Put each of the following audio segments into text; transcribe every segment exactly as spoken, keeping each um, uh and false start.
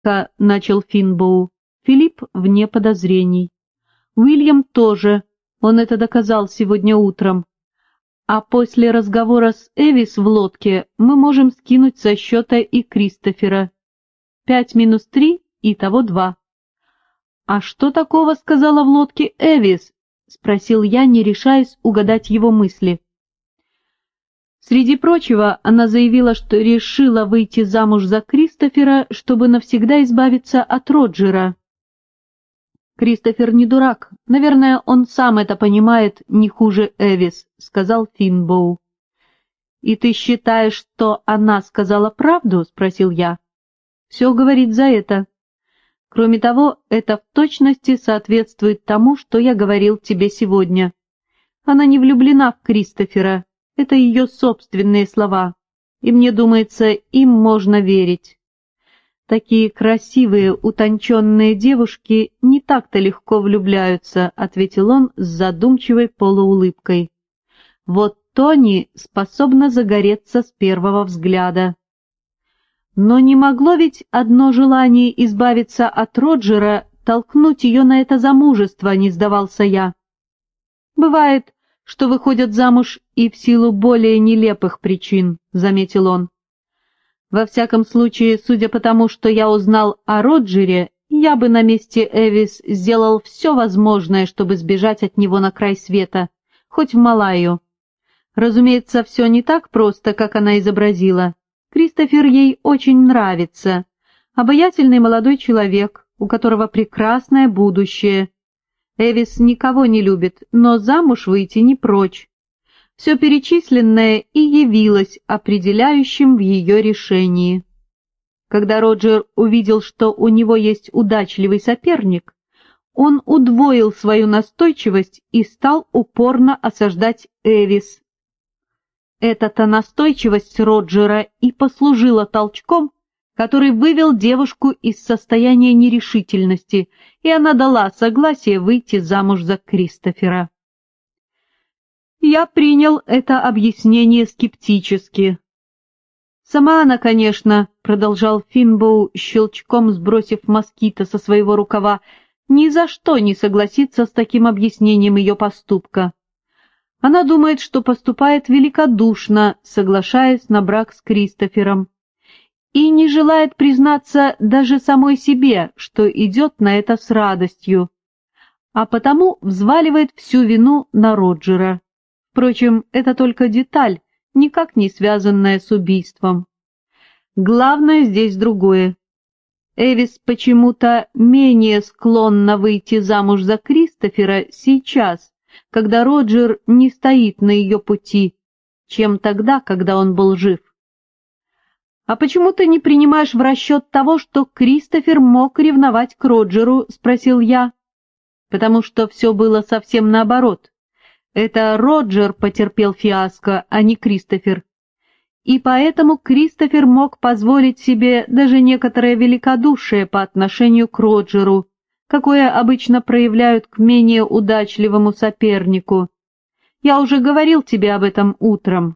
— начал Финбоу. Филипп вне подозрений. Уильям тоже, он это доказал сегодня утром. А после разговора с Эвис в лодке мы можем скинуть со счета и Кристофера. Пять минус три, итого два. «А что такого сказала в лодке Эвис?» — спросил я, не решаясь угадать его мысли. Среди прочего, она заявила, что решила выйти замуж за Кристофера, чтобы навсегда избавиться от Роджера. «Кристофер не дурак. Наверное, он сам это понимает не хуже Эвис», — сказал Финбоу. «И ты считаешь, что она сказала правду?» — спросил я. «Все говорит за это. Кроме того, это в точности соответствует тому, что я говорил тебе сегодня. Она не влюблена в Кристофера. Это ее собственные слова, и мне думается, им можно верить. Такие красивые, утонченные девушки не так-то легко влюбляются», — ответил он с задумчивой полуулыбкой. «Вот Тони способна загореться с первого взгляда». Но не могло ведь одно желание избавиться от Роджера толкнуть ее на это замужество, не сдавался я. «Бывает, что выходят замуж и в силу более нелепых причин», — заметил он. «Во всяком случае, судя по тому, что я узнал о Роджере, я бы на месте Эвис сделал все возможное, чтобы сбежать от него на край света, хоть в Малайю. Разумеется, все не так просто, как она изобразила. Кристофер ей очень нравится. Обаятельный молодой человек, у которого прекрасное будущее. Эвис никого не любит, но замуж выйти не прочь. Все перечисленное и явилось определяющим в ее решении. Когда Роджер увидел, что у него есть удачливый соперник, он удвоил свою настойчивость и стал упорно осаждать Эвис. Эта-то настойчивость Роджера и послужила толчком, который вывел девушку из состояния нерешительности, и она дала согласие выйти замуж за Кристофера. Я принял это объяснение скептически. «Сама она, конечно, — продолжал Финбоу, щелчком сбросив москито со своего рукава, — ни за что не согласится с таким объяснением ее поступка. Она думает, что поступает великодушно, соглашаясь на брак с Кристофером, и не желает признаться даже самой себе, что идет на это с радостью, а потому взваливает всю вину на Роджера. Впрочем, это только деталь, никак не связанная с убийством. Главное здесь другое. Эвис почему-то менее склонна выйти замуж за Кристофера сейчас, когда Роджер не стоит на ее пути, чем тогда, когда он был жив. «А почему ты не принимаешь в расчет того, что Кристофер мог ревновать к Роджеру?» — спросил я. «Потому что все было совсем наоборот. Это Роджер потерпел фиаско, а не Кристофер. И поэтому Кристофер мог позволить себе даже некоторое великодушие по отношению к Роджеру, какое обычно проявляют к менее удачливому сопернику. Я уже говорил тебе об этом утром».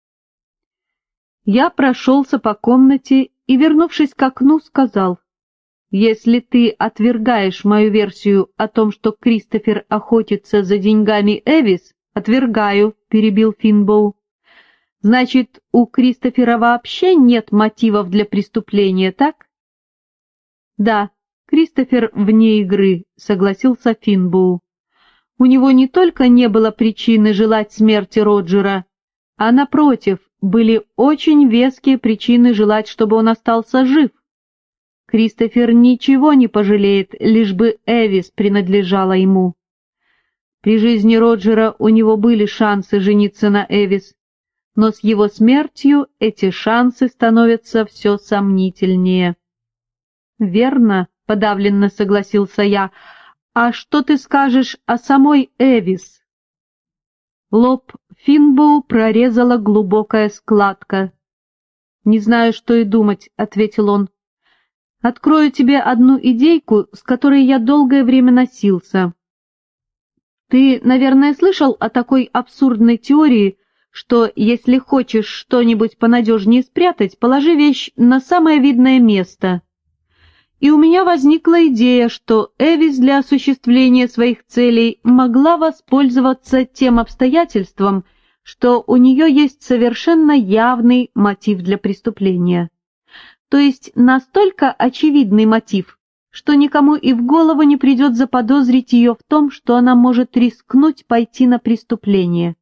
Я прошелся по комнате и, вернувшись к окну, сказал: «Если ты отвергаешь мою версию о том, что Кристофер охотится за деньгами Эвис, отвергаю», — перебил Финбоу. «Значит, у Кристофера вообще нет мотивов для преступления, так?» «Да, Кристофер вне игры», — согласился Финбоу. «У него не только не было причины желать смерти Роджера, а, напротив, были очень веские причины желать, чтобы он остался жив. Кристофер ничего не пожалеет, лишь бы Эвис принадлежала ему. При жизни Роджера у него были шансы жениться на Эвис, но с его смертью эти шансы становятся все сомнительнее». «Верно», — подавленно согласился я. «А что ты скажешь о самой Эвис?» Лоб Финбоу прорезала глубокая складка. «Не знаю, что и думать», — ответил он. «Открою тебе одну идейку, с которой я долгое время носился. Ты, наверное, слышал о такой абсурдной теории, что если хочешь что-нибудь понадежнее спрятать, положи вещь на самое видное место. И у меня возникла идея, что Эвис для осуществления своих целей могла воспользоваться тем обстоятельством, что у нее есть совершенно явный мотив для преступления. То есть настолько очевидный мотив, что никому и в голову не придет заподозрить ее в том, что она может рискнуть пойти на преступление.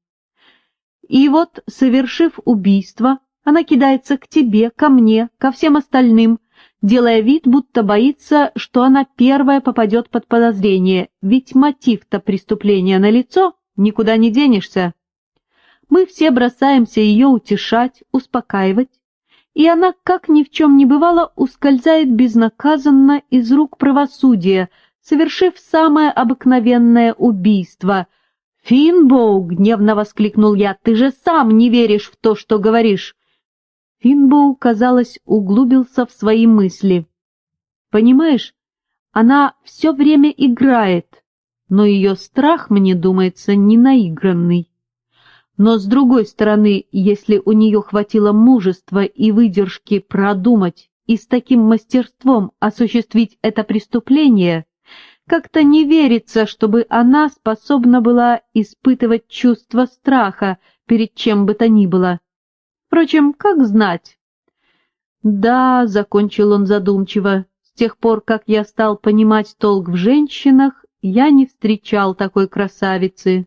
И вот, совершив убийство, она кидается к тебе, ко мне, ко всем остальным, делая вид, будто боится, что она первая попадет под подозрение, ведь мотив-то преступления налицо, никуда не денешься. Мы все бросаемся ее утешать, успокаивать, и она, как ни в чем не бывало, ускользает безнаказанно из рук правосудия, совершив самое обыкновенное убийство. «Финбоу!» — гневно воскликнул я. «Ты же сам не веришь в то, что говоришь!» Финбоу, казалось, углубился в свои мысли. «Понимаешь, она все время играет, но ее страх, мне думается, не наигранный. Но, с другой стороны, если у нее хватило мужества и выдержки продумать и с таким мастерством осуществить это преступление, как-то не верится, чтобы она способна была испытывать чувство страха перед чем бы то ни было. Впрочем, как знать?» «Да», — закончил он задумчиво, — «с тех пор, как я стал понимать толк в женщинах, я не встречал такой красавицы.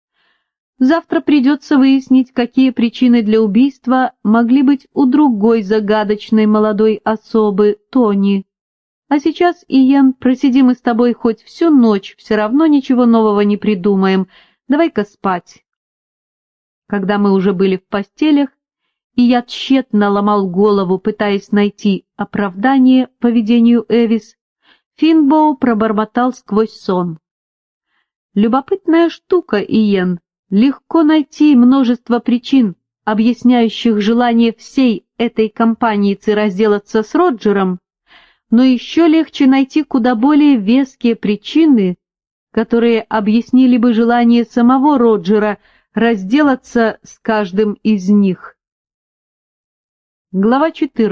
Завтра придется выяснить, какие причины для убийства могли быть у другой загадочной молодой особы, Тони. А сейчас, Иен, просидим мы с тобой хоть всю ночь, все равно ничего нового не придумаем. Давай-ка спать». Когда мы уже были в постелях, и я тщетно ломал голову, пытаясь найти оправдание поведению Эвис, Финбоу пробормотал сквозь сон: «Любопытная штука, Иен. Легко найти множество причин, объясняющих желание всей этой компании разделаться с Роджером, но еще легче найти куда более веские причины, которые объяснили бы желание самого Роджера разделаться с каждым из них». Глава четырнадцатая.